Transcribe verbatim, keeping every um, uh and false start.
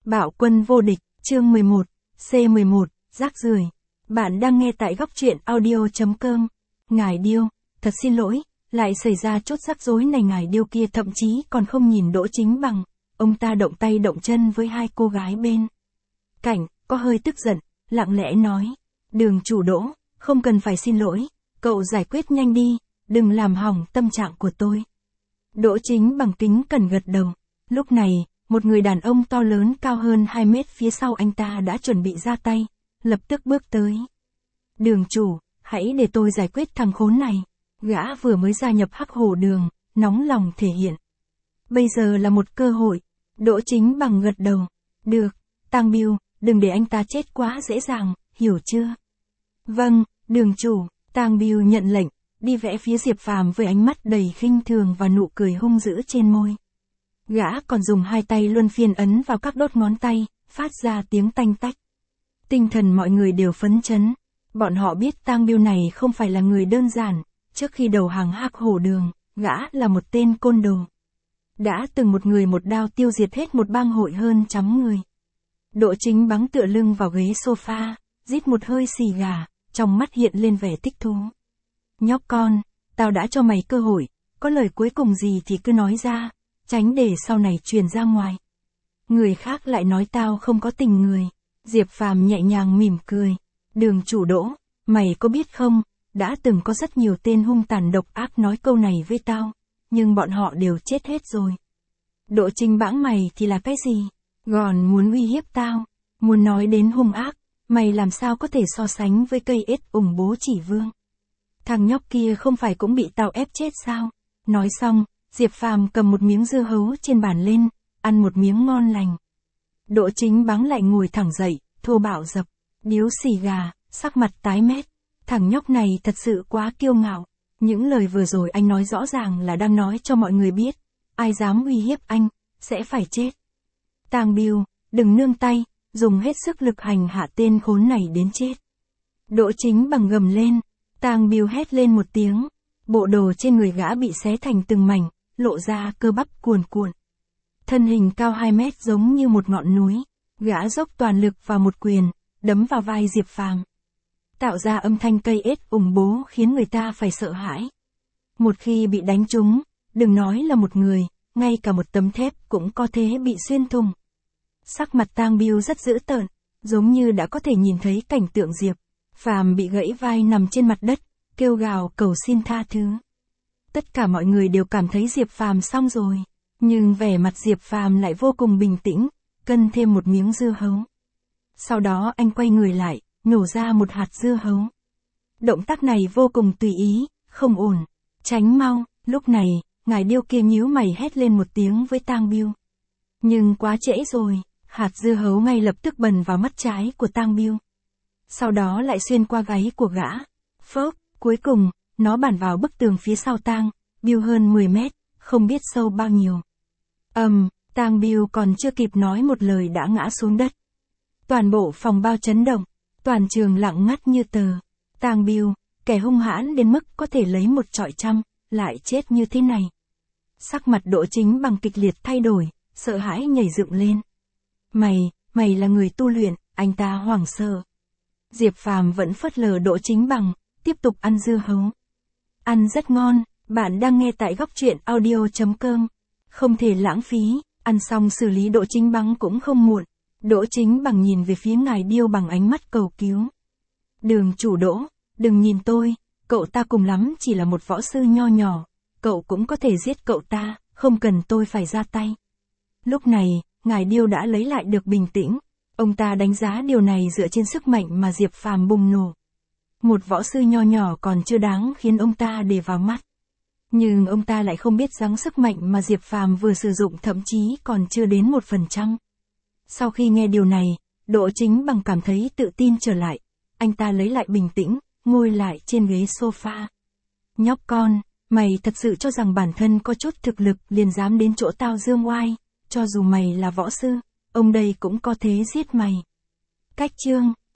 Bạo quân vô địch, chương mười một, C mười một, rác rưởi. Bạn đang nghe tại góc truyện audio.com. Ngài Điêu, thật xin lỗi, lại xảy ra chút rắc rối này. Ngài Điêu kia thậm chí còn không nhìn Đỗ Chính Bằng, ông ta động tay động chân với hai cô gái bên cạnh, có hơi tức giận, lặng lẽ nói, Đường chủ Đỗ, không cần phải xin lỗi, cậu giải quyết nhanh đi, đừng làm hỏng tâm trạng của tôi. Đỗ Chính Bằng kính cẩn gật đầu, lúc này, một người đàn ông to lớn cao hơn hai mét phía sau anh ta đã chuẩn bị ra tay, lập tức bước tới. Đường chủ, hãy để tôi giải quyết thằng khốn này. Gã vừa mới gia nhập Hắc Hổ Đường, nóng lòng thể hiện. Bây giờ là một cơ hội. Đỗ Chính Bằng gật đầu. Được, Tang Biêu, đừng để anh ta chết quá dễ dàng, hiểu chưa? Vâng, đường chủ. Tang Biêu nhận lệnh, đi vẽ phía Diệp Phàm với ánh mắt đầy khinh thường và nụ cười hung dữ trên môi. Gã còn dùng hai tay luân phiên ấn vào các đốt ngón tay, phát ra tiếng tanh tách. Tinh thần mọi người đều phấn chấn. Bọn họ biết Tang Biêu này không phải là người đơn giản, trước khi đầu hàng Hắc Hổ Đường, gã là một tên côn đồ. Đã từng một người một đao tiêu diệt hết một bang hội hơn trăm người. Đỗ Chính Bằng tựa lưng vào ghế sofa, rít một hơi xì gà, trong mắt hiện lên vẻ thích thú. Nhóc con, tao đã cho mày cơ hội, có lời cuối cùng gì thì cứ nói ra, tránh để sau này truyền ra ngoài. Người khác lại nói tao không có tình người. Diệp Phàm nhẹ nhàng mỉm cười. Đường chủ Đỗ, mày có biết không, đã từng có rất nhiều tên hung tàn độc ác nói câu này với tao, nhưng bọn họ đều chết hết rồi. Đỗ Chính Bằng mày thì là cái gì? Còn muốn uy hiếp tao, muốn nói đến hung ác, mày làm sao có thể so sánh với cây ếch ủng bố chỉ vương. Thằng nhóc kia không phải cũng bị tao ép chết sao? Nói xong, Diệp Phàm cầm một miếng dưa hấu trên bàn lên, ăn một miếng ngon lành. Đỗ Chính Bằng lại ngồi thẳng dậy, thô bạo dập, điếu xì gà, sắc mặt tái mét. Thằng nhóc này thật sự quá kiêu ngạo. Những lời vừa rồi anh nói rõ ràng là đang nói cho mọi người biết, ai dám uy hiếp anh, sẽ phải chết. Tang Biêu, đừng nương tay, dùng hết sức lực hành hạ tên khốn này đến chết. Đỗ Chính Bằng gầm lên, Tang Biêu hét lên một tiếng, bộ đồ trên người gã bị xé thành từng mảnh, lộ ra cơ bắp cuồn cuộn. Thân hình cao hai mét giống như một ngọn núi, gã dốc toàn lực vào một quyền, đấm vào vai Diệp Phàm. Tạo ra âm thanh cây ếch ủng bố khiến người ta phải sợ hãi. Một khi bị đánh trúng, đừng nói là một người, ngay cả một tấm thép cũng có thể bị xuyên thủng. Sắc mặt Tang Biêu rất dữ tợn, giống như đã có thể nhìn thấy cảnh tượng Diệp Phàm bị gãy vai nằm trên mặt đất, kêu gào cầu xin tha thứ. Tất cả mọi người đều cảm thấy Diệp Phàm xong rồi, nhưng vẻ mặt Diệp Phàm lại vô cùng bình tĩnh, cân thêm một miếng dưa hấu. Sau đó anh quay người lại, nhổ ra một hạt dưa hấu. Động tác này vô cùng tùy ý, không ổn, tránh mau. Lúc này, ngài Điêu kia nhíu mày hét lên một tiếng với Tang Biêu. Nhưng quá trễ rồi, hạt dưa hấu ngay lập tức bần vào mắt trái của Tang Biêu. Sau đó lại xuyên qua gáy của gã. Phốc, cuối cùng, nó bản vào bức tường phía sau Tang Biêu hơn mười mét, không biết sâu bao nhiêu. Ầm, um, Tang Biêu còn chưa kịp nói một lời đã ngã xuống đất. Toàn bộ phòng bao chấn động, toàn trường lặng ngắt như tờ. Tang Biêu, kẻ hung hãn đến mức có thể lấy một trọi trăm, lại chết như thế này. Sắc mặt Đỗ Chính Bằng kịch liệt thay đổi, sợ hãi nhảy dựng lên. Mày, mày là người tu luyện, anh ta hoảng sợ. Diệp Phàm vẫn phớt lờ Đỗ Chính Bằng, tiếp tục ăn dưa hấu. Ăn rất ngon, bạn đang nghe tại góc truyện audio.com. Không thể lãng phí, ăn xong xử lý Đỗ Chính Bằng cũng không muộn. Đỗ Chính Bằng nhìn về phía ngài Điêu bằng ánh mắt cầu cứu. Đường chủ Đỗ, đừng nhìn tôi, cậu ta cùng lắm chỉ là một võ sư nho nhỏ, cậu cũng có thể giết cậu ta, không cần tôi phải ra tay. Lúc này, ngài Điêu đã lấy lại được bình tĩnh, ông ta đánh giá điều này dựa trên sức mạnh mà Diệp Phàm bùng nổ. Một võ sư nho nhỏ còn chưa đáng khiến ông ta để vào mắt. Nhưng ông ta lại không biết rằng sức mạnh mà Diệp Phàm vừa sử dụng thậm chí còn chưa đến một phần trăm. Sau khi nghe điều này, Đỗ Chính Bằng cảm thấy tự tin trở lại. Anh ta lấy lại bình tĩnh, ngồi lại trên ghế sofa. Nhóc con, mày thật sự cho rằng bản thân có chút thực lực liền dám đến chỗ tao dương oai, cho dù mày là võ sư, ông đây cũng có thế giết mày. Cách chương,